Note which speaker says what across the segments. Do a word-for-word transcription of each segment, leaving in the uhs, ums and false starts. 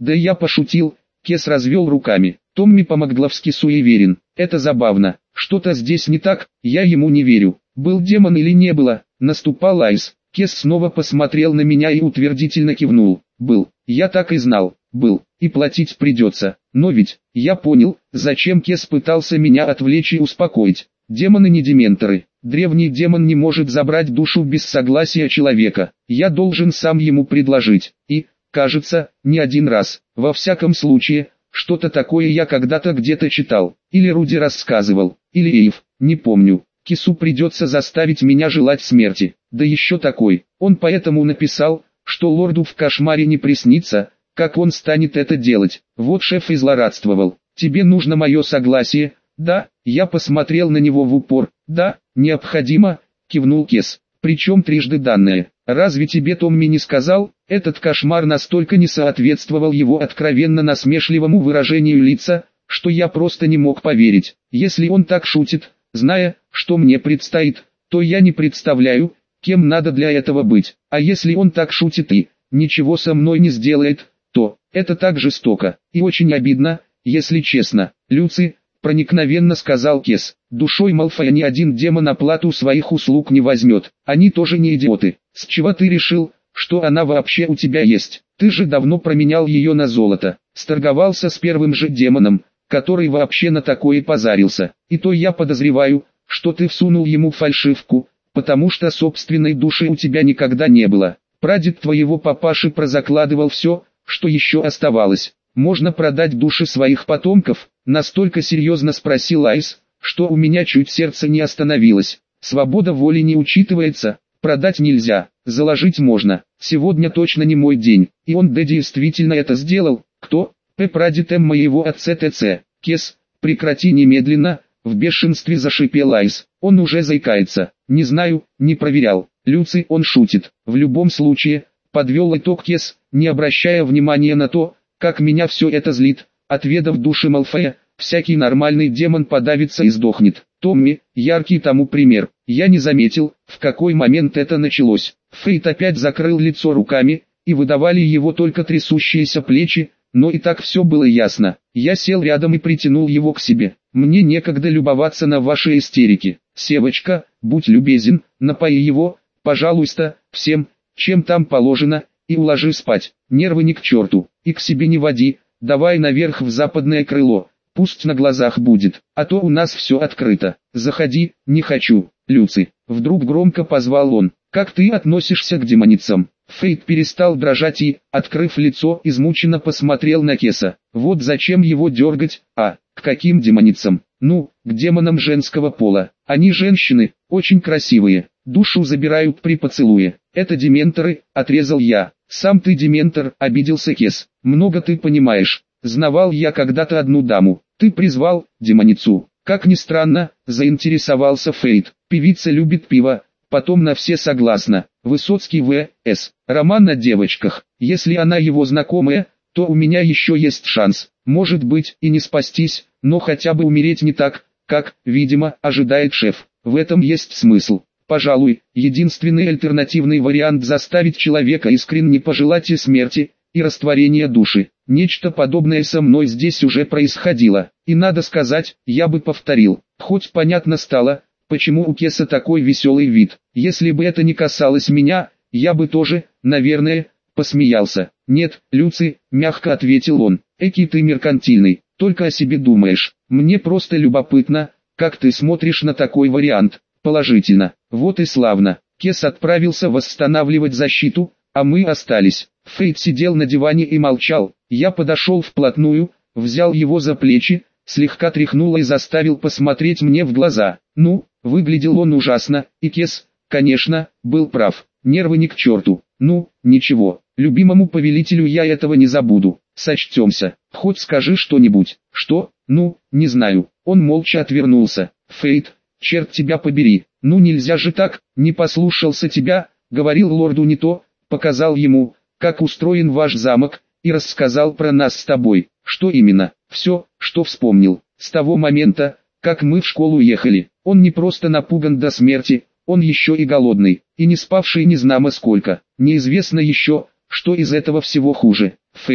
Speaker 1: Да я пошутил, Кес развел руками. Томми по-магловски суеверен. Это забавно. Что-то здесь не так, я ему не верю. Был демон или не было? Наступал Айс. Кес снова посмотрел на меня и утвердительно кивнул. Был. Я так и знал. Был. И платить придется. Но ведь, я понял, зачем Кес пытался меня отвлечь и успокоить. Демоны не дементоры. Древний демон не может забрать душу без согласия человека. Я должен сам ему предложить. И, кажется, не один раз. Во всяком случае, что-то такое я когда-то где-то читал. Или Руди рассказывал. Или Эйв, не помню. Кесу придется заставить меня желать смерти. Да еще такой. Он поэтому написал, что лорду в кошмаре не приснится, как он станет это делать. Вот шеф и злорадствовал. Тебе нужно мое согласие? Да, я посмотрел на него в упор. Да, необходимо, кивнул Кес. Причем трижды данное. Разве тебе Томми не сказал? Этот кошмар настолько не соответствовал его откровенно насмешливому выражению лица, что я просто не мог поверить. Если он так шутит, зная, что мне предстоит, то я не представляю, кем надо для этого быть. А если он так шутит и ничего со мной не сделает, то это так жестоко и очень обидно, если честно. Люци, проникновенно сказал Кес, душой Малфоя ни один демон оплату своих услуг не возьмет. Они тоже не идиоты. С чего ты решил, что она вообще у тебя есть? Ты же давно променял ее на золото. Сторговался с первым же демоном, который вообще на такое позарился. И то я подозреваю, что ты всунул ему фальшивку, потому что собственной души у тебя никогда не было. Прадед твоего папаши прозакладывал все, что еще оставалось. Можно продать души своих потомков? Настолько серьезно спросил Айс, что у меня чуть сердце не остановилось. Свобода воли не учитывается, продать нельзя, заложить можно. Сегодня точно не мой день. И он да действительно это сделал. Кто? П. Прадед М моего отца ТЦ. Кес, прекрати немедленно, в бешенстве зашипел Айс. Он уже заикается. Не знаю, не проверял. Люци, он шутит. В любом случае, подвел итог Кес, не обращая внимания на то, как меня все это злит. Отведав души Малфоя, всякий нормальный демон подавится и сдохнет. Томми, яркий тому пример. Я не заметил, в какой момент это началось. Фейт опять закрыл лицо руками, и выдавали его только трясущиеся плечи, но и так все было ясно. Я сел рядом и притянул его к себе. Мне некогда любоваться на ваши истерики. Севочка, будь любезен, напои его, пожалуйста, всем, чем там положено, и уложи спать. Нервы ни к черту, и к себе не води, давай наверх в западное крыло, пусть на глазах будет, а то у нас все открыто. Заходи, не хочу, Люци. Вдруг громко позвал он. Как ты относишься к демоницам? Фейт перестал дрожать и, открыв лицо, измученно посмотрел на Кеса. Вот зачем его дергать, а, к каким демоницам? Ну, к демонам женского пола. Они женщины, очень красивые, душу забирают при поцелуе. Это дементоры, отрезал я. Сам ты дементор, обиделся Кес. Много ты понимаешь. Знавал я когда-то одну даму. Ты призвал демоницу. Как ни странно, заинтересовался Фейт. Певица любит пиво. Потом на все согласна. Высоцкий В С. Роман о девочках. Если она его знакомая, то у меня еще есть шанс. Может быть и не спастись, но хотя бы умереть не так, как, видимо, ожидает шеф. В этом есть смысл. Пожалуй, единственный альтернативный вариант заставить человека искренне пожелать и смерти, и растворения души. Нечто подобное со мной здесь уже происходило. И надо сказать, я бы повторил. Хоть понятно стало, почему у Кеса такой веселый вид. Если бы это не касалось меня, я бы тоже, наверное, посмеялся. Нет, Люци, мягко ответил он. Эки ты меркантильный, только о себе думаешь. Мне просто любопытно, как ты смотришь на такой вариант. Положительно. Вот и славно. Кес отправился восстанавливать защиту, а мы остались. Фейт сидел на диване и молчал. Я подошел вплотную, взял его за плечи, слегка тряхнул и заставил посмотреть мне в глаза. Ну, выглядел он ужасно, и Кес, конечно, был прав. Нервы ни к черту. Ну, ничего, любимому повелителю я этого не забуду. Сочтемся. Хоть скажи что-нибудь. Что? Ну, не знаю. Он молча отвернулся. Фейт, черт тебя побери. Ну нельзя же так, не послушался тебя, говорил лорду не то, показал ему, как устроен ваш замок, и рассказал про нас с тобой. Что именно? Все, что вспомнил. С того момента, как мы в школу ехали, он не просто напуган до смерти, он еще и голодный, и не спавший незнамо сколько. Неизвестно еще, что из этого всего хуже. Фейт,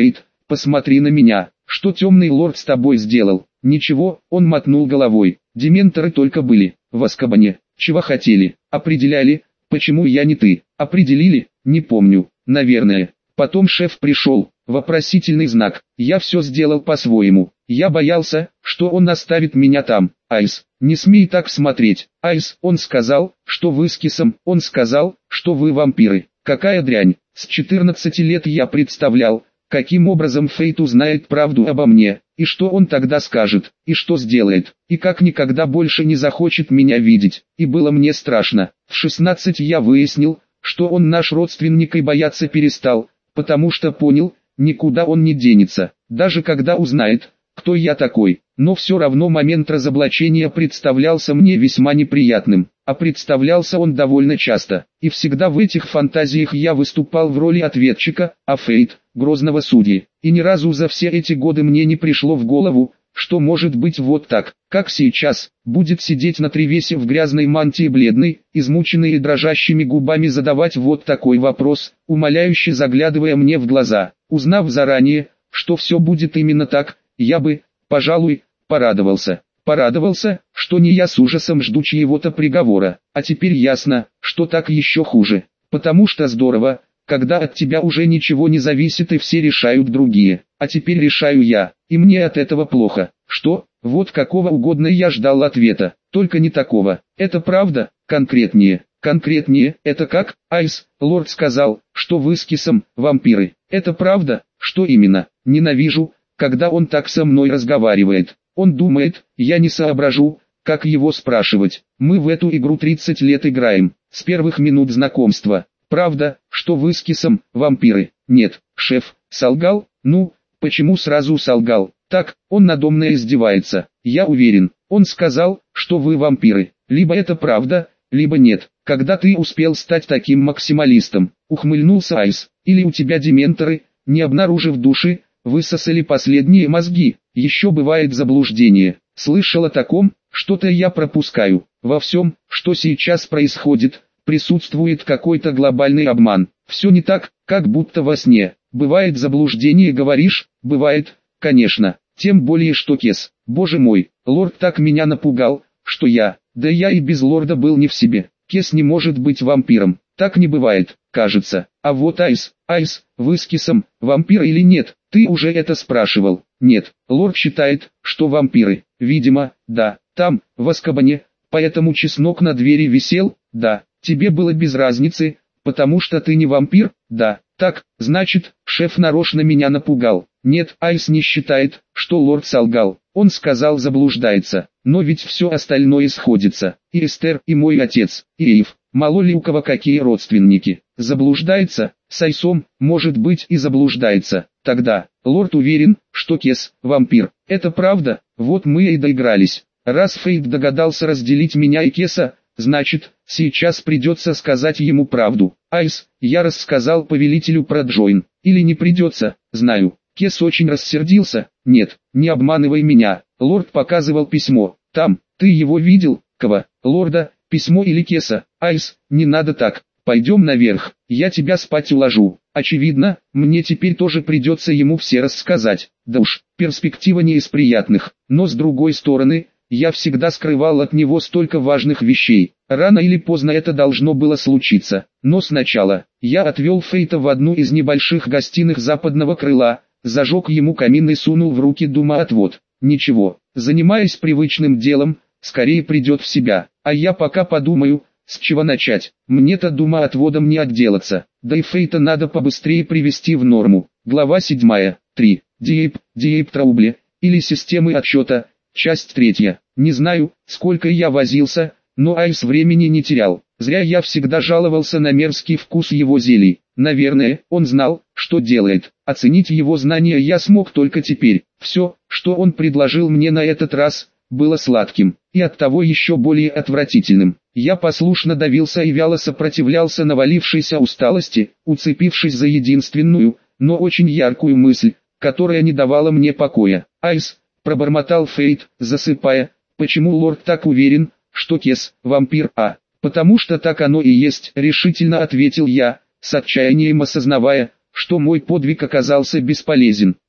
Speaker 1: посмотри на меня, что темный лорд с тобой сделал? Ничего, он мотнул головой, дементоры только были, в Азкабане, чего хотели, определяли, почему я не ты, определили, не помню, наверное, потом шеф пришел, вопросительный знак, я все сделал по-своему, я боялся, что он оставит меня там, Айс, не смей так смотреть, Айс, он сказал, что вы с Кисом, он сказал, что вы вампиры, какая дрянь, с четырнадцати лет я представлял, каким образом Фейт узнает правду обо мне, и что он тогда скажет, и что сделает, и как никогда больше не захочет меня видеть, и было мне страшно. В шестнадцать я выяснил, что он наш родственник и бояться перестал, потому что понял, никуда он не денется, даже когда узнает, кто я такой, но все равно момент разоблачения представлялся мне весьма неприятным, а представлялся он довольно часто, и всегда в этих фантазиях я выступал в роли ответчика, а Фейт – грозного судьи, и ни разу за все эти годы мне не пришло в голову, что может быть вот так, как сейчас, будет сидеть на тревесе в грязной мантии бледной, измученной и дрожащими губами задавать вот такой вопрос, умоляюще заглядывая мне в глаза, узнав заранее, что все будет именно так, я бы, пожалуй, порадовался. Порадовался, что не я с ужасом жду чьего-то приговора, а теперь ясно, что так еще хуже, потому что здорово, когда от тебя уже ничего не зависит и все решают другие, а теперь решаю я, и мне от этого плохо. Что? Вот какого угодно я ждал ответа, только не такого. Это правда? Конкретнее. Конкретнее, это как? Айс, лорд сказал, что вы с Кисом вампиры. Это правда? Что именно? Ненавижу, когда он так со мной разговаривает. Он думает, я не соображу, как его спрашивать. Мы в эту игру тридцать лет играем, с первых минут знакомства. Правда, что вы с Кисом вампиры? Нет, шеф, солгал? Ну, почему сразу солгал? Так, он надо мной издевается. Я уверен, он сказал, что вы вампиры. Либо это правда, либо нет. Когда ты успел стать таким максималистом? Ухмыльнулся Айс. Или у тебя дементоры, не обнаружив души, высосали последние мозги? Еще бывает заблуждение. Слышал о таком? Что-то я пропускаю. Во всем, что сейчас происходит, присутствует какой-то глобальный обман. Все не так, как будто во сне. Бывает заблуждение, говоришь? Бывает, конечно. Тем более что Кес. Боже мой, лорд так меня напугал, что я, да я и без лорда был не в себе. Кес не может быть вампиром. Так не бывает, кажется. А вот Айс, Айс, вы с Кесом, вампир или нет? Ты уже это спрашивал. Нет, лорд считает, что вампиры. Видимо, да, там, в Азкабане, поэтому чеснок на двери висел, да. Тебе было без разницы, потому что ты не вампир, да. Так, значит, шеф нарочно меня напугал. Нет, Айс не считает, что лорд солгал. Он сказал заблуждается, но ведь все остальное сходится. И Эстер, и мой отец, и Эйв, мало ли у кого какие родственники. Заблуждается, с Айсом, может быть и заблуждается. Тогда, лорд уверен, что Кес, вампир. Это правда, вот мы и доигрались. Раз Фейт догадался разделить меня и Кеса, значит, сейчас придется сказать ему правду. Айс, я рассказал повелителю про Джойн. Или не придется, знаю. Кес очень рассердился. Нет, не обманывай меня. Лорд показывал письмо. Там, ты его видел? Кого? Лорда, письмо или Кеса? Айс, не надо так. Пойдем наверх, я тебя спать уложу. Очевидно, мне теперь тоже придется ему все рассказать. Да уж, перспектива не из приятных. Но с другой стороны, я всегда скрывал от него столько важных вещей. Рано или поздно это должно было случиться. Но сначала, я отвел Фейта в одну из небольших гостиных западного крыла, зажег ему камин и сунул в руки дымоотвод. Ничего, занимаясь привычным делом, скорее придет в себя. А я пока подумаю, с чего начать. Мне-то дымоотводом не отделаться. Да и Фейта надо побыстрее привести в норму. Глава седьмая. три. Диэйп, Диэйп Траубле, или системы отсчета. Часть третья. Не знаю, сколько я возился, но Айс времени не терял. Зря я всегда жаловался на мерзкий вкус его зелий. Наверное, он знал, что делает. Оценить его знания я смог только теперь. Все, что он предложил мне на этот раз, было сладким, и оттого еще более отвратительным. Я послушно давился и вяло сопротивлялся навалившейся усталости, уцепившись за единственную, но очень яркую мысль, которая не давала мне покоя. Айс, пробормотал Фейт, засыпая, почему лорд так уверен, что Кес – вампир? А, потому что так оно и есть, решительно ответил я, с отчаянием осознавая, что мой подвиг оказался бесполезен.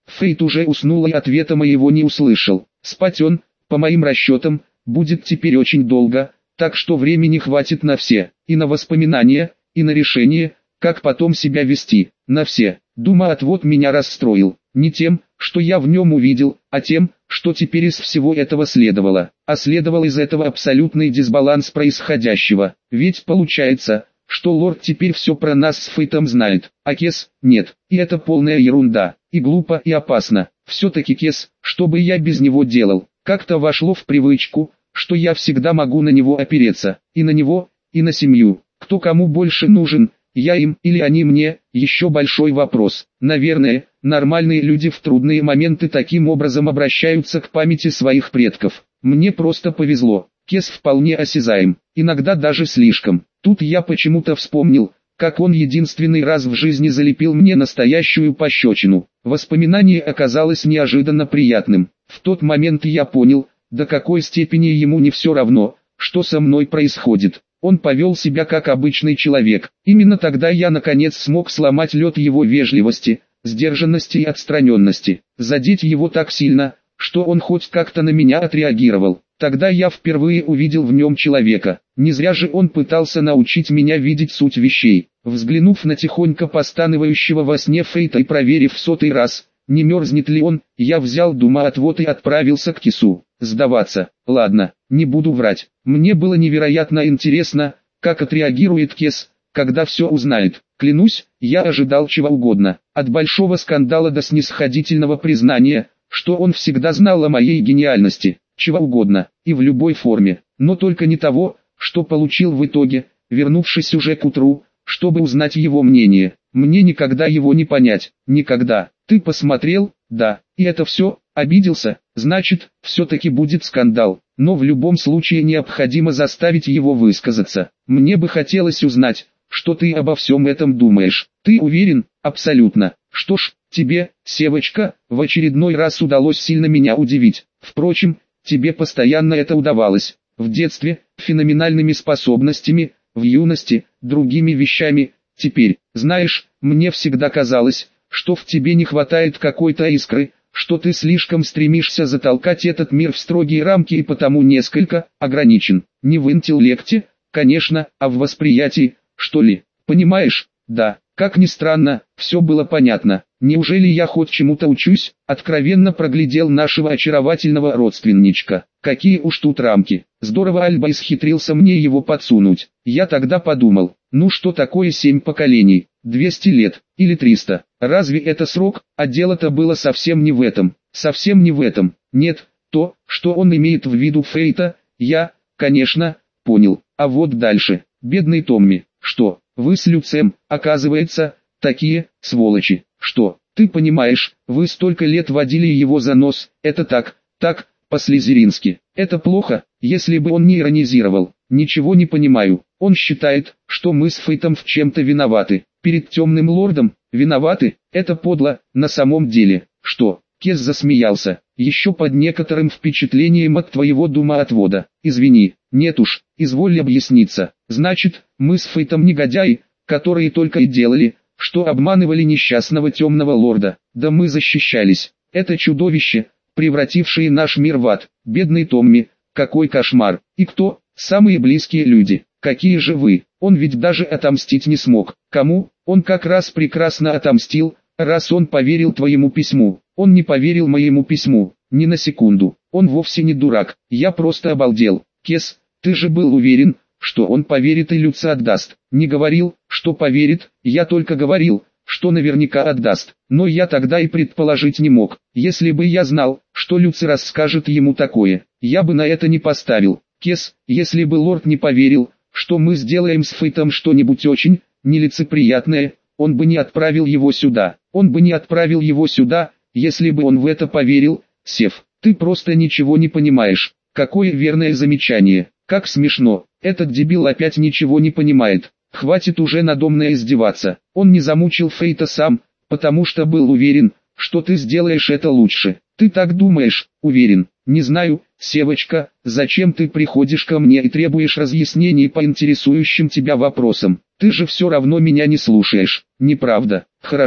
Speaker 1: Фейт уже уснул и ответа моего не услышал. Спать он, по моим расчетам, будет теперь очень долго, так что времени хватит на все, и на воспоминания, и на решение, как потом себя вести, на все. Дума-отвод меня расстроил, не тем, что я в нем увидел, а тем, что теперь из всего этого следовало. А следовал из этого абсолютный дисбаланс происходящего, ведь получается, что лорд теперь все про нас с Фейтом знает, а Кес – нет, и это полная ерунда, и глупо, и опасно. Все-таки Кес, что бы я без него делал, как-то вошло в привычку, что я всегда могу на него опереться, и на него, и на семью. Кто кому больше нужен, я им или они мне, еще большой вопрос. Наверное, нормальные люди в трудные моменты таким образом обращаются к памяти своих предков. Мне просто повезло, Кес вполне осязаем, иногда даже слишком. Тут я почему-то вспомнил, как он единственный раз в жизни залепил мне настоящую пощечину. Воспоминание оказалось неожиданно приятным. В тот момент я понял, до какой степени ему не все равно, что со мной происходит. Он повел себя как обычный человек. Именно тогда я наконец смог сломать лед его вежливости, сдержанности и отстраненности. Задеть его так сильно, что он хоть как-то на меня отреагировал. Тогда я впервые увидел в нем человека. Не зря же он пытался научить меня видеть суть вещей. Взглянув на тихонько постанывающего во сне Фейта и проверив в сотый раз, не мерзнет ли он, я взял дума-отвод и отправился к Кесу. Сдаваться. Ладно, не буду врать. Мне было невероятно интересно, как отреагирует Кес, когда все узнает. Клянусь, я ожидал чего угодно. От большого скандала до снисходительного признания, что он всегда знал о моей гениальности. Чего угодно, и в любой форме. Но только не того, что получил в итоге, вернувшись уже к утру, чтобы узнать его мнение. Мне никогда его не понять. Никогда. Ты посмотрел? Да. И это все? Обиделся? Значит, все-таки будет скандал. Но в любом случае необходимо заставить его высказаться. Мне бы хотелось узнать, что ты обо всем этом думаешь. Ты уверен? Абсолютно. Что ж, тебе, Севочка, в очередной раз удалось сильно меня удивить. Впрочем, тебе постоянно это удавалось. В детстве, феноменальными способностями, в юности, другими вещами. Теперь, знаешь, мне всегда казалось, что в тебе не хватает какой-то искры, что ты слишком стремишься затолкать этот мир в строгие рамки и потому несколько ограничен. Не в интеллекте, конечно, а в восприятии, что ли. Понимаешь? Да. Как ни странно, все было понятно. Неужели я хоть чему-то учусь? Откровенно проглядел нашего очаровательного родственничка. Какие уж тут рамки. Здорово Альба исхитрился мне его подсунуть. Я тогда подумал, ну что такое семь поколений? двести лет, или триста. Разве это срок? А дело-то было совсем не в этом. Совсем не в этом. Нет, то, что он имеет в виду Фейта, я, конечно, понял. А вот дальше. Бедный Томми. Что? Вы с Люцем, оказывается, такие, сволочи. Что, ты понимаешь, вы столько лет водили его за нос, это так, так, по-слизерински. Это плохо, если бы он не иронизировал. Ничего не понимаю. Он считает, что мы с Фейтом в чем-то виноваты. Перед темным лордом, виноваты, это подло, на самом деле. Что? Кес засмеялся, еще под некоторым впечатлением от твоего дума-отвода. Извини, нет уж, изволь объясниться. Значит, мы с Фейтом негодяи, которые только и делали, что обманывали несчастного темного лорда. Да мы защищались. Это чудовище, превратившее наш мир в ад. Бедный Томми, какой кошмар. И кто? Самые близкие люди. Какие же вы? Он ведь даже отомстить не смог. Кому? Он как раз прекрасно отомстил, раз он поверил твоему письму. Он не поверил моему письму, ни на секунду. Он вовсе не дурак. Я просто обалдел. Кес, ты же был уверен, что он поверит и Люца отдаст. Не говорил, что поверит, я только говорил, что наверняка отдаст. Но я тогда и предположить не мог. Если бы я знал, что Люци расскажет ему такое, я бы на это не поставил. Кес, если бы лорд не поверил, что мы сделаем с Фейтом что-нибудь очень нелицеприятное, он бы не отправил его сюда. Он бы не отправил его сюда, если бы он в это поверил. Сев, ты просто ничего не понимаешь. Какое верное замечание. Как смешно. Этот дебил опять ничего не понимает. Хватит уже надо мной издеваться. Он не замучил Фейта сам, потому что был уверен, что ты сделаешь это лучше. Ты так думаешь? Уверен. Не знаю, Севочка, зачем ты приходишь ко мне и требуешь разъяснений по интересующим тебя вопросам? Ты же все равно меня не слушаешь. Неправда. Хорошо,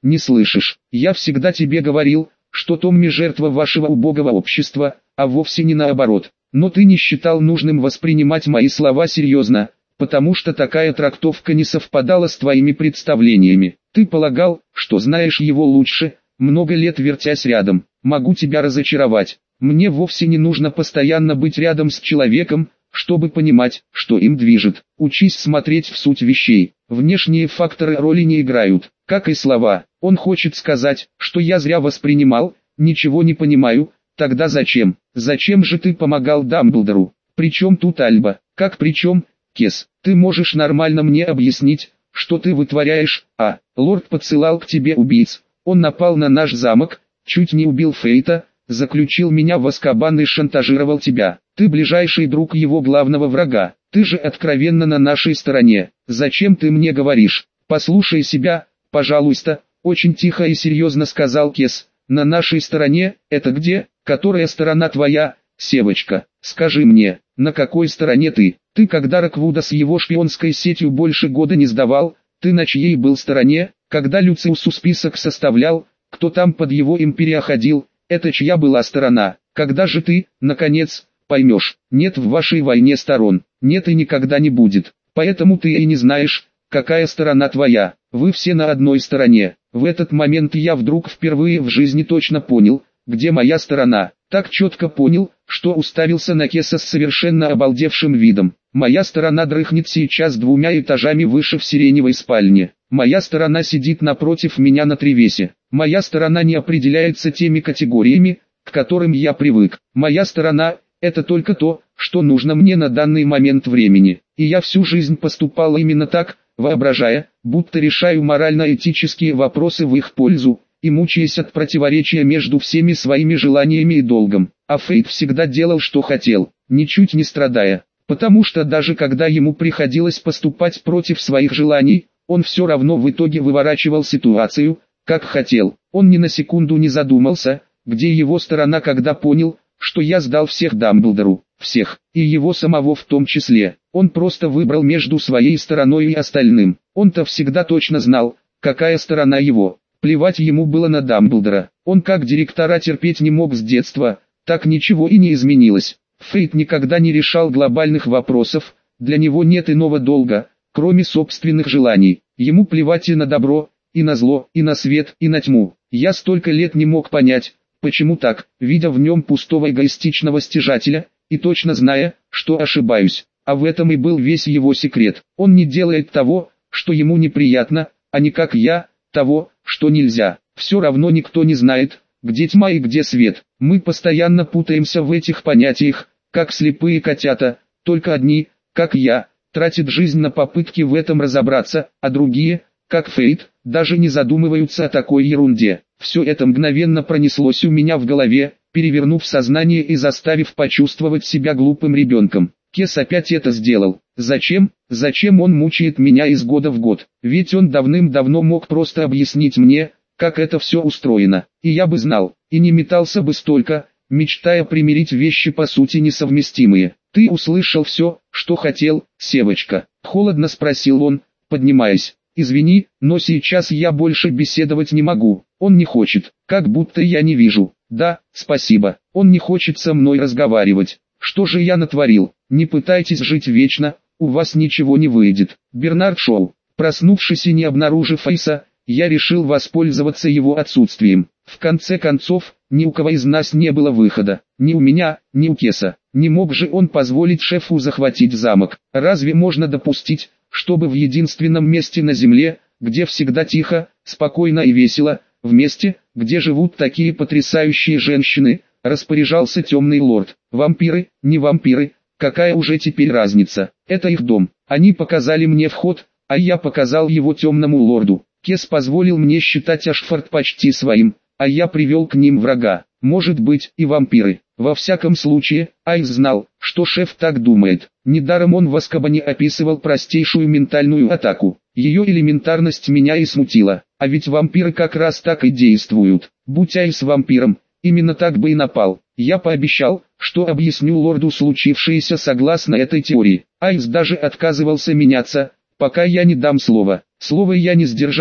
Speaker 1: Не слышишь? Я всегда тебе говорил, что Томми жертва вашего убогого общества, а вовсе не наоборот. Но ты не считал нужным воспринимать мои слова серьезно, потому что такая трактовка не совпадала с твоими представлениями. Ты полагал, что знаешь его лучше, много лет вертясь рядом. Могу тебя разочаровать. Мне вовсе не нужно постоянно быть рядом с человеком, чтобы понимать, что им движет. Учись смотреть в суть вещей. Внешние факторы роли не играют, как и слова. Он хочет сказать, что я зря воспринимал, ничего не понимаю. Тогда зачем? Зачем же ты помогал Дамблдору? Причем тут Альба? Как причем, Кес? Ты можешь нормально мне объяснить, что ты вытворяешь? А, лорд подсылал к тебе убийц. Он напал на наш замок, чуть не убил Фейта, заключил меня в Азкабан и шантажировал тебя. Ты ближайший друг его главного врага. Ты же откровенно на нашей стороне. Зачем ты мне говоришь? Послушай себя, пожалуйста. Очень тихо и серьезно сказал Кес. На нашей стороне, это где? Которая сторона твоя, Севочка? Скажи мне, на какой стороне ты? Ты когда Роквуда с его шпионской сетью больше года не сдавал, ты на чьей был стороне? Когда Люциусу список составлял, кто там под его империей ходил, это чья была сторона? Когда же ты, наконец, поймешь? Нет в вашей войне сторон, нет и никогда не будет. Поэтому ты и не знаешь, какая сторона твоя. Вы все на одной стороне. В этот момент я вдруг впервые в жизни точно понял, где моя сторона. Так четко понял, что уставился на Кеса с совершенно обалдевшим видом. Моя сторона дрыхнет сейчас двумя этажами выше в сиреневой спальне. Моя сторона сидит напротив меня на тревесе. Моя сторона не определяется теми категориями, к которым я привык. Моя сторона – это только то, что нужно мне на данный момент времени. И я всю жизнь поступал именно так, воображая, будто решаю морально-этические вопросы в их пользу, и мучаясь от противоречия между всеми своими желаниями и долгом. А Фейт всегда делал, что хотел, ничуть не страдая. Потому что даже когда ему приходилось поступать против своих желаний, он все равно в итоге выворачивал ситуацию, как хотел. Он ни на секунду не задумался, где его сторона, когда понял, что я сдал всех Дамблдору, всех, и его самого в том числе. Он просто выбрал между своей стороной и остальным. Он-то всегда точно знал, какая сторона его. Плевать ему было на Дамблдора. Он как директора терпеть не мог с детства, так ничего и не изменилось. Фейт никогда не решал глобальных вопросов, для него нет иного долга, кроме собственных желаний. Ему плевать и на добро, и на зло, и на свет, и на тьму. Я столько лет не мог понять, почему так, видя в нем пустого эгоистичного стяжателя, и точно зная, что ошибаюсь. А в этом и был весь его секрет. Он не делает того, что ему неприятно, а не как я, того, что нельзя. Все равно никто не знает, где тьма и где свет. Мы постоянно путаемся в этих понятиях, как слепые котята, только одни, как я, тратят жизнь на попытки в этом разобраться, а другие, как Фейт, даже не задумываются о такой ерунде. Все это мгновенно пронеслось у меня в голове, перевернув сознание и заставив почувствовать себя глупым ребенком. Кес опять это сделал. Зачем? Зачем он мучает меня из года в год? Ведь он давным-давно мог просто объяснить мне, как это все устроено. И я бы знал, и не метался бы столько, мечтая примирить вещи по сути несовместимые. Ты услышал все, что хотел, Севочка? Холодно спросил он, поднимаясь. Извини, но сейчас я больше беседовать не могу. Он не хочет, как будто я не вижу. Да, спасибо. Он не хочет со мной разговаривать. Что же я натворил? Не пытайтесь жить вечно, у вас ничего не выйдет. Бернард Шоу. Проснувшись и не обнаружив Айса, я решил воспользоваться его отсутствием. В конце концов, ни у кого из нас не было выхода. Ни у меня, ни у Кеса. Не мог же он позволить шефу захватить замок. Разве можно допустить, чтобы в единственном месте на земле, где всегда тихо, спокойно и весело, в месте, где живут такие потрясающие женщины, распоряжался темный лорд? Вампиры, не вампиры, какая уже теперь разница? Это их дом. Они показали мне вход, а я показал его темному лорду. Кес позволил мне считать Ашфорд почти своим, а я привел к ним врага. Может быть, и вампиры. Во всяком случае, Айс знал, что шеф так думает. Недаром он в Азкабане описывал простейшую ментальную атаку. Ее элементарность меня и смутила. А ведь вампиры как раз так и действуют. Будь Айс вампиром, именно так бы и напал. Я пообещал, что объясню лорду случившееся согласно этой теории. Айс даже отказывался меняться, пока я не дам слова. Слово я не сдержал,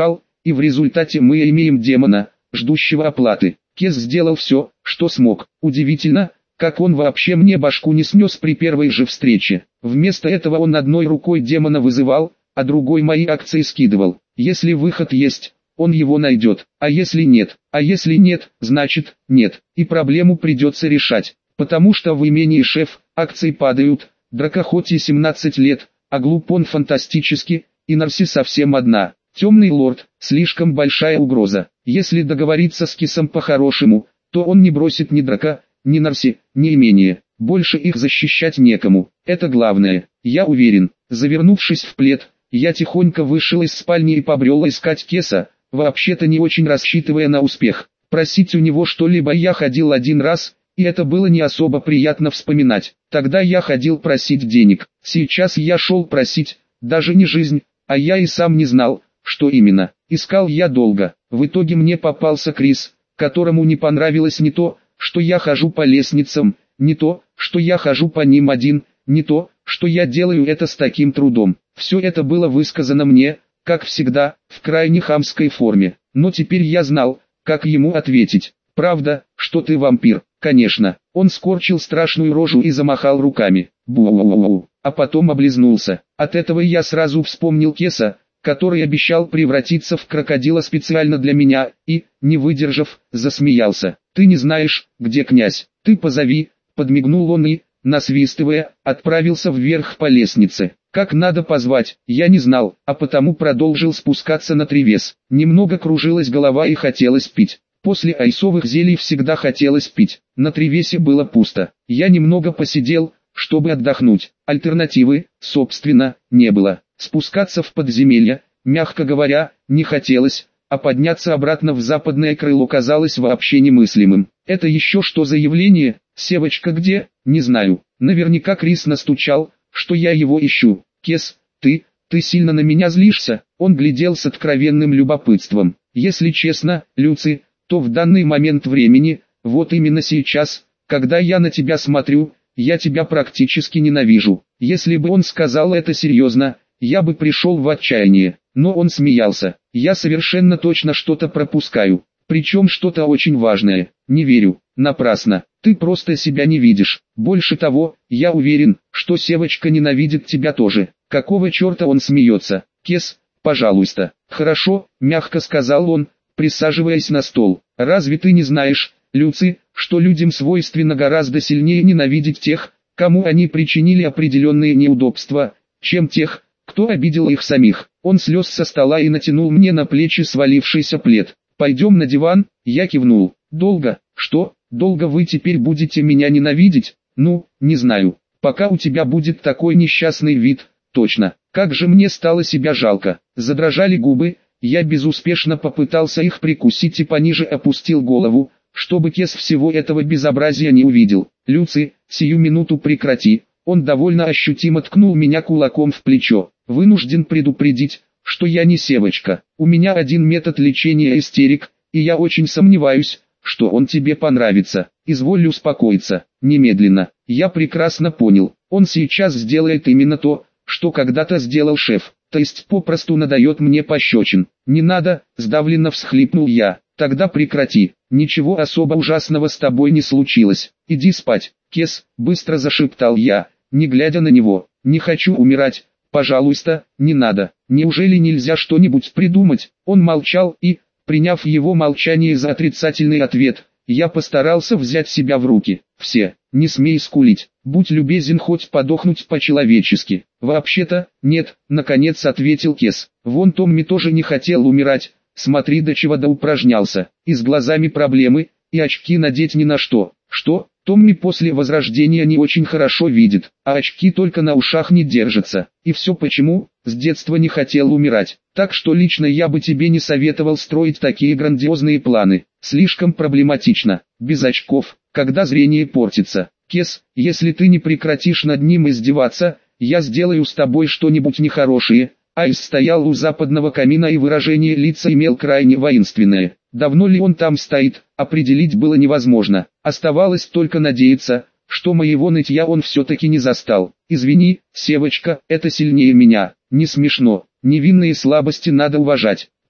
Speaker 1: и в результате мы имеем демона, ждущего оплаты. Кес сделал все, что смог. Удивительно, как он вообще мне башку не снес при первой же встрече. Вместо этого он одной рукой демона вызывал, а другой мои акции скидывал. Если выход есть, он его найдет, а если нет, а если нет, значит, нет, и проблему придется решать, потому что в имении шеф, акции падают, Драка хоть и семнадцать лет, а глуп он фантастически, и Нарси совсем одна. Темный лорд, слишком большая угроза. Если договориться с Кесом по-хорошему, то он не бросит ни Драка, ни Нарси, ни имение. Больше их защищать некому. Это главное. Я уверен. Завернувшись в плед, я тихонько вышел из спальни и побрел искать Кеса, вообще-то не очень рассчитывая на успех. Просить у него что-либо я ходил один раз, и это было не особо приятно вспоминать. Тогда я ходил просить денег. Сейчас я шел просить, даже не жизнь, а я и сам не знал, что именно. Искал я долго. В итоге мне попался Крис, которому не понравилось не то, что я хожу по лестницам, не то, что я хожу по ним один, не то, что я делаю это с таким трудом. Все это было высказано мне, как всегда, в крайне хамской форме. Но теперь я знал, как ему ответить. «Правда, что ты вампир?» «Конечно». Он скорчил страшную рожу и замахал руками. Бу-у-у-у. А потом облизнулся. От этого я сразу вспомнил Кеса, который обещал превратиться в крокодила специально для меня, и, не выдержав, засмеялся. «Ты не знаешь, где князь? Ты позови», — подмигнул он и, насвистывая, отправился вверх по лестнице. Как надо позвать, я не знал, а потому продолжил спускаться на тревес. Немного кружилась голова и хотелось пить. После айсовых зелий всегда хотелось пить. На тревесе было пусто. Я немного посидел, чтобы отдохнуть. Альтернативы, собственно, не было. Спускаться в подземелье, мягко говоря, не хотелось, а подняться обратно в западное крыло казалось вообще немыслимым. Это еще что за явление? Севочка где? Не знаю. Наверняка Крис настучал, что я его ищу. Кес, ты, ты сильно на меня злишься? Он глядел с откровенным любопытством. Если честно, Люци, то в данный момент времени, вот именно сейчас, когда я на тебя смотрю, я тебя практически ненавижу. Если бы он сказал это серьезно, я бы пришел в отчаяние. Но он смеялся. Я совершенно точно что-то пропускаю. Причем что-то очень важное. Не верю. Напрасно. Ты просто себя не видишь. Больше того, я уверен, что Севочка ненавидит тебя тоже. Какого черта он смеется? Кес, пожалуйста. Хорошо, мягко сказал он, присаживаясь на стол. Разве ты не знаешь, Люци, что людям свойственно гораздо сильнее ненавидеть тех, кому они причинили определенные неудобства, чем тех, кто обидел их самих? Он слез со стола и натянул мне на плечи свалившийся плед. «Пойдем на диван», я кивнул. «Долго? Что, долго вы теперь будете меня ненавидеть? Ну, не знаю. Пока у тебя будет такой несчастный вид, точно. Как же мне стало себя жалко». Задрожали губы, я безуспешно попытался их прикусить и пониже опустил голову, чтобы Кес всего этого безобразия не увидел. «Люци, сию минуту прекрати». Он довольно ощутимо ткнул меня кулаком в плечо. «Вынужден предупредить, что я не Севочка. У меня один метод лечения истерик, и я очень сомневаюсь, что он тебе понравится. Изволь успокоиться, немедленно». Я прекрасно понял, он сейчас сделает именно то, что когда-то сделал шеф, то есть попросту надает мне пощечин. «Не надо», сдавленно всхлипнул я. «Тогда прекрати, ничего особо ужасного с тобой не случилось. Иди спать». «Кес», быстро зашептал я, не глядя на него, «не хочу умирать. Пожалуйста, не надо. Неужели нельзя что-нибудь придумать?» Он молчал и, приняв его молчание за отрицательный ответ, я постарался взять себя в руки. «Все, не смей скулить, будь любезен хоть подохнуть по-человечески». «Вообще-то, нет», наконец ответил Кес. «Вон Томми тоже не хотел умирать, смотри до чего доупражнялся. И с глазами проблемы, и очки надеть ни на что». «Что?» Томми после возрождения не очень хорошо видит, а очки только на ушах не держатся. И все почему? С детства не хотел умирать. Так что лично я бы тебе не советовал строить такие грандиозные планы. Слишком проблематично. Без очков, когда зрение портится. Кес, если ты не прекратишь над ним издеваться, я сделаю с тобой что-нибудь нехорошее. Айс стоял у западного камина и выражение лица имел крайне воинственное. Давно ли он там стоит, определить было невозможно. Оставалось только надеяться, что моего нытья он все-таки не застал. «Извини, Севочка, это сильнее меня. Не смешно. Невинные слабости надо уважать.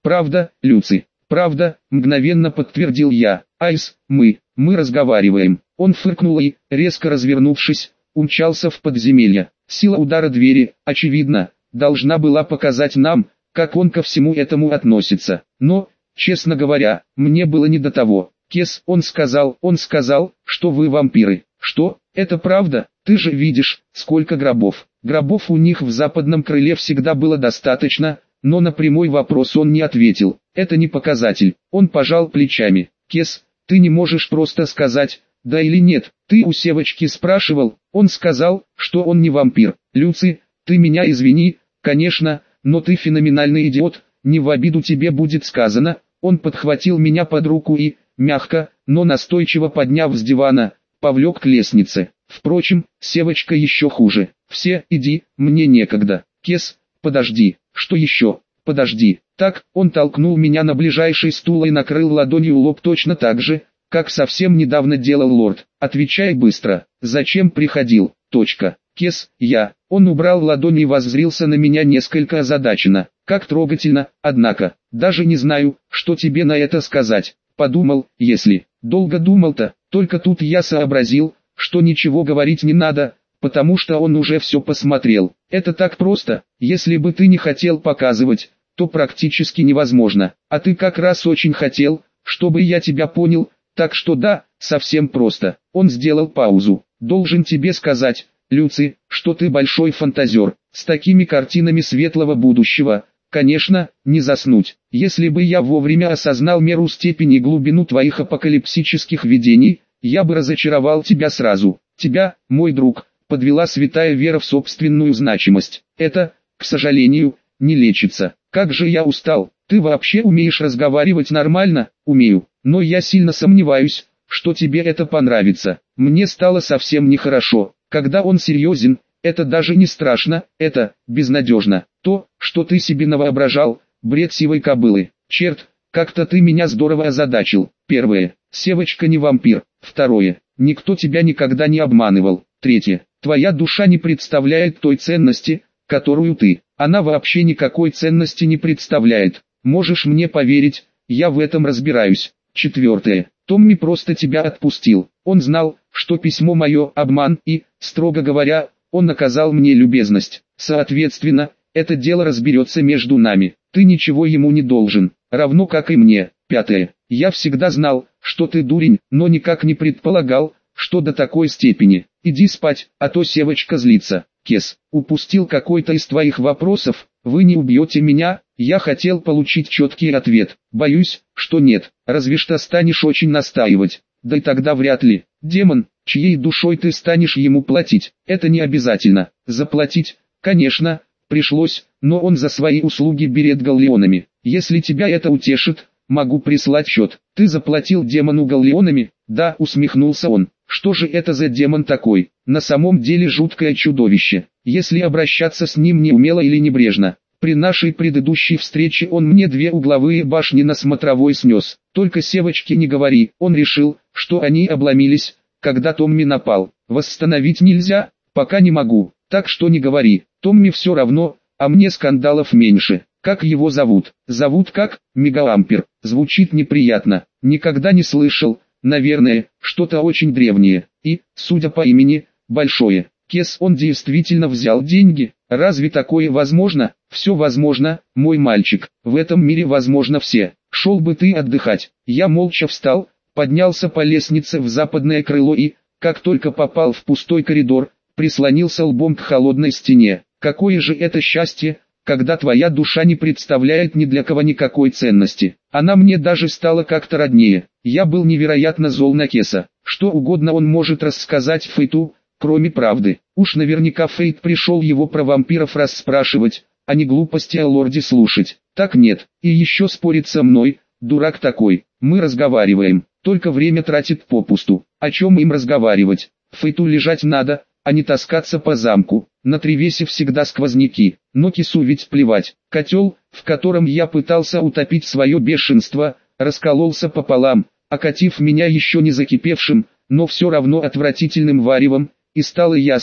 Speaker 1: Правда, Люци? Правда, мгновенно подтвердил я. Айс, мы, мы разговариваем. Он фыркнул и, резко развернувшись, умчался в подземелье. Сила удара двери, очевидно, должна была показать нам, как он ко всему этому относится. Но, честно говоря, мне было не до того. Кес, он сказал, он сказал, что вы вампиры. Что? Это правда? Ты же видишь, сколько гробов. Гробов у них в западном крыле всегда было достаточно, но на прямой вопрос он не ответил. Это не показатель. Он пожал плечами. Кес, ты не можешь просто сказать, да или нет. Ты у Севочки спрашивал, он сказал, что он не вампир. Люци, ты меня извини, конечно, но ты феноменальный идиот, не в обиду тебе будет сказано. Он подхватил меня под руку и, мягко, но настойчиво подняв с дивана, повлек к лестнице. Впрочем, Севочка еще хуже. Все, иди, мне некогда. Кес, подожди, что еще? Подожди. Так, он толкнул меня на ближайший стул и накрыл ладонью лоб точно так же, как совсем недавно делал лорд. Отвечай быстро. Зачем приходил? Точка. Кес, я. Он убрал ладонь и воззрился на меня несколько озадаченно. Как трогательно, однако. Даже не знаю, что тебе на это сказать. Подумал, если. Долго думал-то, только тут я сообразил, что ничего говорить не надо, потому что он уже все посмотрел. Это так просто, если бы ты не хотел показывать, то практически невозможно. А ты как раз очень хотел, чтобы я тебя понял, так что да, совсем просто. Он сделал паузу. Должен тебе сказать, Люци, что ты большой фантазер. С такими картинами светлого будущего, конечно, не заснуть. Если бы я вовремя осознал меру, степени и глубину твоих апокалипсических видений, я бы разочаровал тебя сразу. Тебя, мой друг, подвела святая вера в собственную значимость. Это, к сожалению, не лечится. Как же я устал. Ты вообще умеешь разговаривать нормально? Умею. Но я сильно сомневаюсь, что тебе это понравится. Мне стало совсем нехорошо. Когда он серьезен, это даже не страшно, это безнадежно. То, что ты себе навоображал, бред сивой кобылы. Черт, как-то ты меня здорово озадачил. Первое. Севочка не вампир. Второе. Никто тебя никогда не обманывал. Третье. Твоя душа не представляет той ценности, которую ты. Она вообще никакой ценности не представляет. Можешь мне поверить, я в этом разбираюсь. Четвертое. Томми просто тебя отпустил. Он знал, что письмо мое обман и, строго говоря, он оказал мне любезность. Соответственно, это дело разберется между нами. Ты ничего ему не должен, равно как и мне. Пятое. Я всегда знал, что ты дурень, но никак не предполагал, что до такой степени. Иди спать, а то Севочка злится. Кес, упустил какой-то из твоих вопросов, вы не убьете меня? Я хотел получить четкий ответ. Боюсь, что нет, разве что станешь очень настаивать. Да и тогда вряд ли. Демон, чьей душой ты станешь ему платить? Это не обязательно. Заплатить, конечно, пришлось, но он за свои услуги берет галлеонами. Если тебя это утешит, могу прислать счет. Ты заплатил демону галлеонами? Да, усмехнулся он. Что же это за демон такой? На самом деле жуткое чудовище, если обращаться с ним неумело или небрежно. При нашей предыдущей встрече он мне две угловые башни на смотровой снес. Только Севочке не говори. Он решил, что они обломились, когда Томми напал. Восстановить нельзя, пока не могу. Так что не говори. Томми все равно, а мне скандалов меньше. Как его зовут? Зовут как? Мегаампер. Звучит неприятно. Никогда не слышал. Наверное, что-то очень древнее. И, судя по имени, большое. Кес, он действительно взял деньги. Разве такое возможно? Все возможно, мой мальчик. В этом мире возможно все. Шел бы ты отдыхать. Я молча встал, поднялся по лестнице в западное крыло и, как только попал в пустой коридор, прислонился лбом к холодной стене. Какое же это счастье, когда твоя душа не представляет ни для кого никакой ценности. Она мне даже стала как-то роднее. Я был невероятно зол на Кеса. Что угодно он может рассказать Фейту, кроме правды. Уж наверняка Фейт пришел его про вампиров расспрашивать, а не глупости о лорде слушать. Так нет, и еще спорит со мной, дурак такой. Мы разговариваем, только время тратит попусту. О чем им разговаривать? Фейту лежать надо, а не таскаться по замку. На Тревесе всегда сквозняки, но Кесу ведь плевать. Котел, в котором я пытался утопить свое бешенство, раскололся пополам, окатив меня еще не закипевшим, но все равно отвратительным варевом, и стало ясно,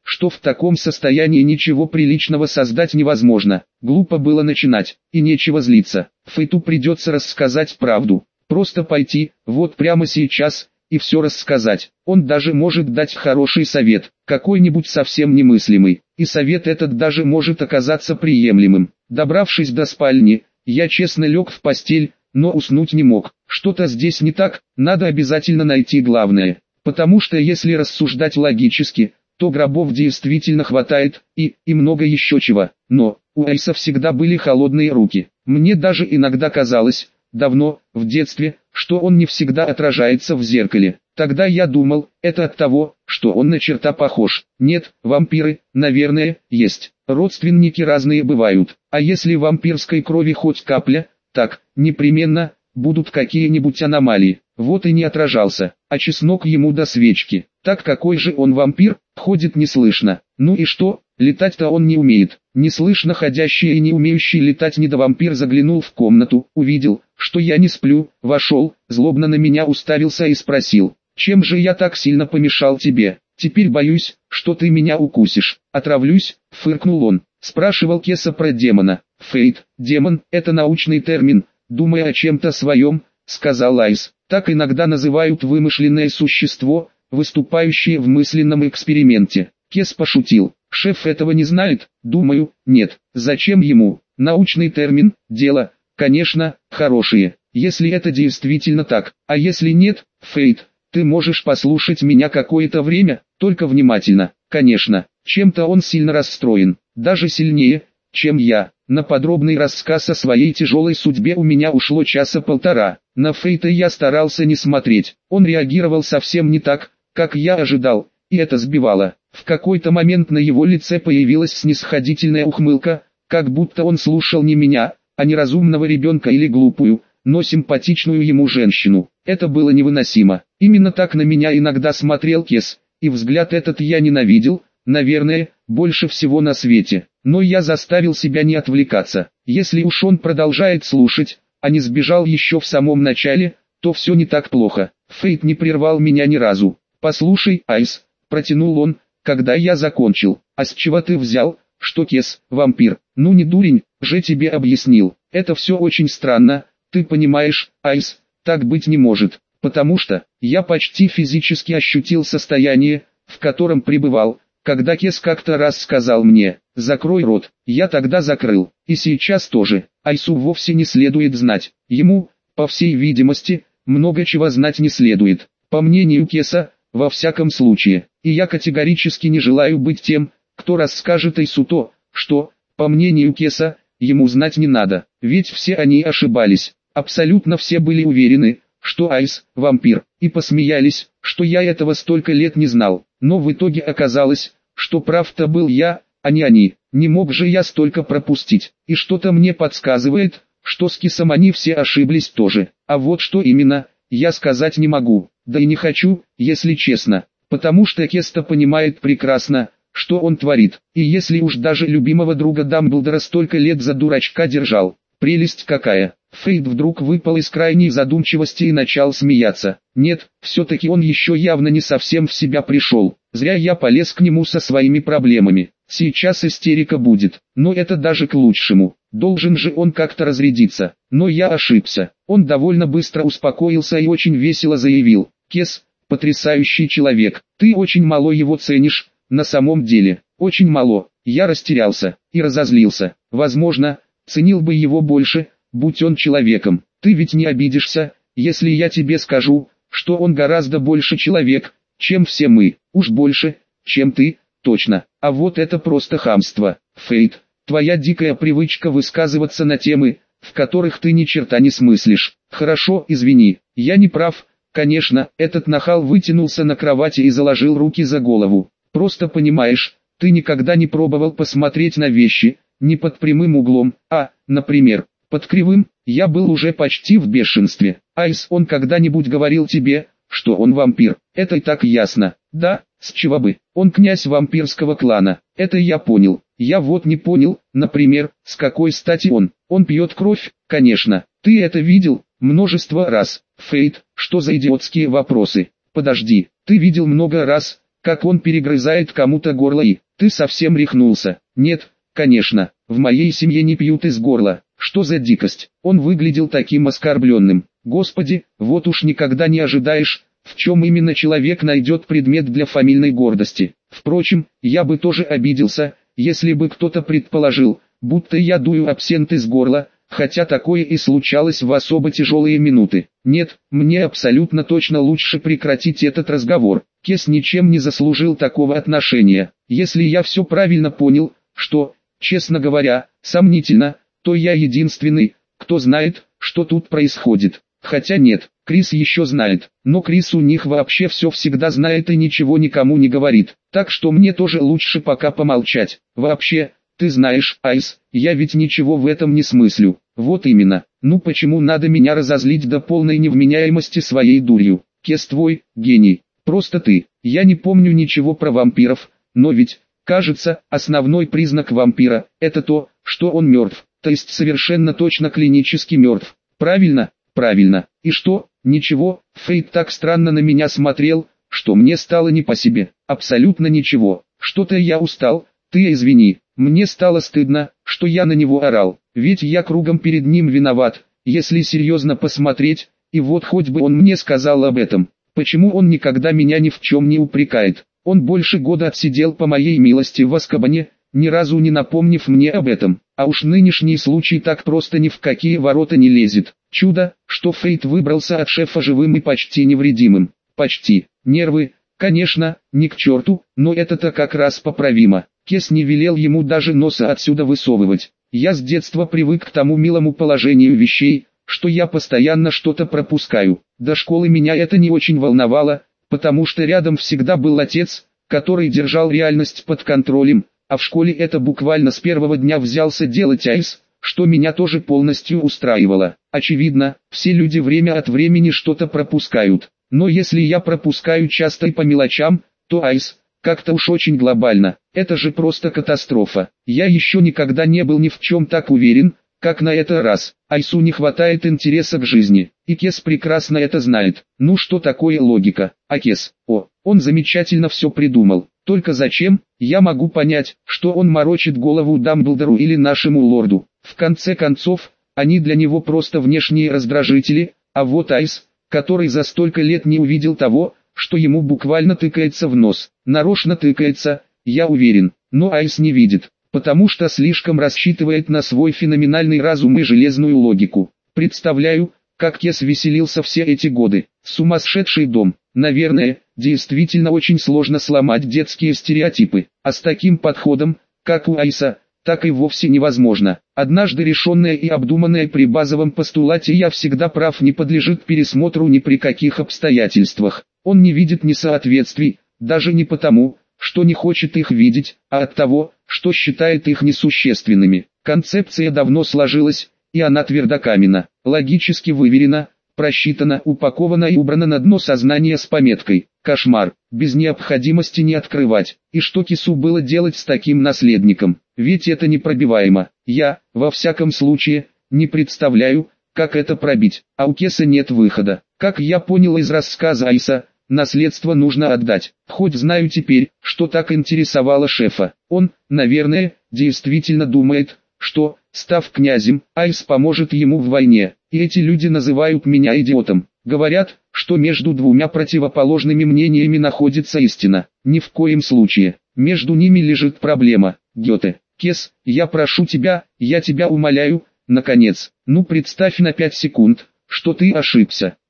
Speaker 1: что в таком состоянии ничего приличного создать невозможно. Глупо было начинать, и нечего злиться. Фейту придется рассказать правду. Просто пойти, вот прямо сейчас, и все рассказать. Он даже может дать хороший совет, какой-нибудь совсем немыслимый. И совет этот даже может оказаться приемлемым. Добравшись до спальни, я честно лег в постель, но уснуть не мог. Что-то здесь не так, надо обязательно найти главное. Потому что если рассуждать логически, то гробов действительно хватает, и, и много еще чего. Но, у Айса всегда были холодные руки. Мне даже иногда казалось, давно, в детстве, что он не всегда отражается в зеркале. Тогда я думал, это от того, что он на черта похож. Нет, вампиры, наверное, есть. Родственники разные бывают. А если вампирской крови хоть капля, так, непременно, будут какие-нибудь аномалии. Вот и не отражался. А чеснок ему до свечки. Так какой же он вампир, ходит неслышно. Ну и что, летать-то он не умеет. Неслышно ходящий и не умеющий летать недовампир заглянул в комнату, увидел, что я не сплю, вошел, злобно на меня уставился и спросил: «Чем же я так сильно помешал тебе? Теперь боюсь, что ты меня укусишь». «Отравлюсь», — фыркнул он. Спрашивал Кеса про демона. «Фейт, демон, это научный термин, думая о чем-то своем», — сказал Айс. «Так иногда называют вымышленное существо, выступающее в мысленном эксперименте». Кес пошутил. «Шеф этого не знает?» «Думаю, нет. Зачем ему? Научный термин, дело, конечно, хорошее, если это действительно так. А если нет, Фейт, ты можешь послушать меня какое-то время, только внимательно». Конечно, чем-то он сильно расстроен, даже сильнее, чем я. На подробный рассказ о своей тяжелой судьбе у меня ушло часа полтора. На Фейта я старался не смотреть. Он реагировал совсем не так, как я ожидал, и это сбивало. В какой-то момент на его лице появилась снисходительная ухмылка, как будто он слушал не меня, а неразумного ребенка или глупую, но симпатичную ему женщину. Это было невыносимо. Именно так на меня иногда смотрел Кес, и взгляд этот я ненавидел, наверное, больше всего на свете. Но я заставил себя не отвлекаться. Если уж он продолжает слушать, а не сбежал еще в самом начале, то все не так плохо. Фейт не прервал меня ни разу. «Послушай, Айс», — протянул он, когда я закончил. «А с чего ты взял, что Кес — вампир? Ну не дурень, же тебе объяснил. Это все очень странно, ты понимаешь, Айс, так быть не может. Потому что, я почти физически ощутил состояние, в котором пребывал, когда Кес как-то раз сказал мне: «Закрой рот». Я тогда закрыл, и сейчас тоже. Айсу вовсе не следует знать. Ему, по всей видимости, много чего знать не следует. По мнению Кеса, во всяком случае. И я категорически не желаю быть тем, кто расскажет Айсу то, что, по мнению Кеса, ему знать не надо. Ведь все они ошибались. Абсолютно все были уверены, что Айс – вампир, и посмеялись, что я этого столько лет не знал. Но в итоге оказалось, что прав-то был я, а не они. Не мог же я столько пропустить. И что-то мне подсказывает, что с Кесом они все ошиблись тоже. А вот что именно, я сказать не могу. Да и не хочу, если честно. Потому что Кес-то понимает прекрасно, что он творит. И если уж даже любимого друга Дамблдора столько лет за дурачка держал. Прелесть какая. Фейт вдруг выпал из крайней задумчивости и начал смеяться. Нет, все-таки он еще явно не совсем в себя пришел. Зря я полез к нему со своими проблемами. Сейчас истерика будет, но это даже к лучшему. Должен же он как-то разрядиться. Но я ошибся. Он довольно быстро успокоился и очень весело заявил: «Кес, потрясающий человек. Ты очень мало его ценишь, на самом деле. Очень мало». Я растерялся и разозлился. Возможно, ценил бы его больше, будь он человеком. Ты ведь не обидишься, если я тебе скажу, что он гораздо больше человек, чем все мы. Уж больше, чем ты, точно. А вот это просто хамство. Фейт, твоя дикая привычка высказываться на темы, в которых ты ни черта не смыслишь. Хорошо, извини, я не прав. Конечно, этот нахал вытянулся на кровати и заложил руки за голову. Просто понимаешь, ты никогда не пробовал посмотреть на вещи, не под прямым углом, а, например, под кривым. Я был уже почти в бешенстве. Айс, он когда-нибудь говорил тебе, что он вампир? Это и так ясно. Да, с чего бы? Он князь вампирского клана. Это я понял. Я вот не понял, например, с какой стати он? Он пьет кровь, конечно. Ты это видел? Множество раз. Фейт, что за идиотские вопросы? Подожди, ты видел много раз, как он перегрызает кому-то горло и... Ты совсем рехнулся. Нет, конечно, в моей семье не пьют из горла. Что за дикость? Он выглядел таким оскорбленным. Господи, вот уж никогда не ожидаешь, в чем именно человек найдет предмет для фамильной гордости. Впрочем, я бы тоже обиделся, если бы кто-то предположил, будто я дую абсент из горла, хотя такое и случалось в особо тяжелые минуты. Нет, мне абсолютно точно лучше прекратить этот разговор. Кес ничем не заслужил такого отношения. Если я все правильно понял, что, честно говоря, сомнительно, то я единственный, кто знает, что тут происходит. Хотя нет, Крис еще знает, но Крис у них вообще все всегда знает и ничего никому не говорит. Так что мне тоже лучше пока помолчать. Вообще, ты знаешь, Айс, я ведь ничего в этом не смыслю. Вот именно. Ну почему надо меня разозлить до полной невменяемости своей дурью? Кес твой, гений. Просто ты. Я не помню ничего про вампиров, но ведь, кажется, основной признак вампира – это то, что он мертв. То есть совершенно точно клинически мертв. Правильно? Правильно. И что? Ничего. Фейт так странно на меня смотрел, что мне стало не по себе. Абсолютно ничего. Что-то я устал. Ты извини. Мне стало стыдно, что я на него орал. Ведь я кругом перед ним виноват, если серьезно посмотреть. И вот хоть бы он мне сказал об этом. Почему он никогда меня ни в чем не упрекает? Он больше года отсидел по моей милости в Азкабане, ни разу не напомнив мне об этом. А уж нынешний случай так просто ни в какие ворота не лезет. Чудо, что Фейт выбрался от шефа живым и почти невредимым. Почти. Нервы, конечно, ни к черту, но это-то как раз поправимо. Кес не велел ему даже носа отсюда высовывать. Я с детства привык к тому милому положению вещей, что я постоянно что-то пропускаю. До школы меня это не очень волновало, потому что рядом всегда был отец, который держал реальность под контролем, а в школе это буквально с первого дня взялся делать Айс, что меня тоже полностью устраивало. Очевидно, все люди время от времени что-то пропускают. Но если я пропускаю часто и по мелочам, то Айс, как-то уж очень глобально, это же просто катастрофа. Я еще никогда не был ни в чем так уверен, как на этот раз. Айсу не хватает интереса к жизни, и Кес прекрасно это знает. Ну что такое логика? А Кес, о, он замечательно все придумал. Только зачем? Я могу понять, что он морочит голову Дамблдору или нашему лорду. В конце концов, они для него просто внешние раздражители, а вот Айс, который за столько лет не увидел того, что ему буквально тыкается в нос. Нарочно тыкается, я уверен, но Айс не видит, потому что слишком рассчитывает на свой феноменальный разум и железную логику. Представляю, как Кес веселился все эти годы. Сумасшедший дом. Наверное, действительно очень сложно сломать детские стереотипы, а с таким подходом, как у Айса, так и вовсе невозможно. Однажды решенное и обдуманное при базовом постулате «я всегда прав» не подлежит пересмотру ни при каких обстоятельствах. Он не видит несоответствий, даже не потому, что не хочет их видеть, а от того, что считает их несущественными. Концепция давно сложилась, и она твердокаменна, логически выверена, просчитана, упакована и убрана на дно сознания с пометкой «Кошмар», без необходимости не открывать. И что Кесу было делать с таким наследником? Ведь это непробиваемо. Я, во всяком случае, не представляю, как это пробить. А у Кеса нет выхода. Как я понял из рассказа Айса, наследство нужно отдать. Хоть знаю теперь, что так интересовало шефа. Он, наверное, действительно думает, что, став князем, Айс поможет ему в войне. И эти люди называют меня идиотом. Говорят, что между двумя противоположными мнениями находится истина. Ни в коем случае. Между ними лежит проблема. Гёте. Кес, я прошу тебя, я тебя умоляю, наконец. Ну представь на пять секунд, что ты ошибся.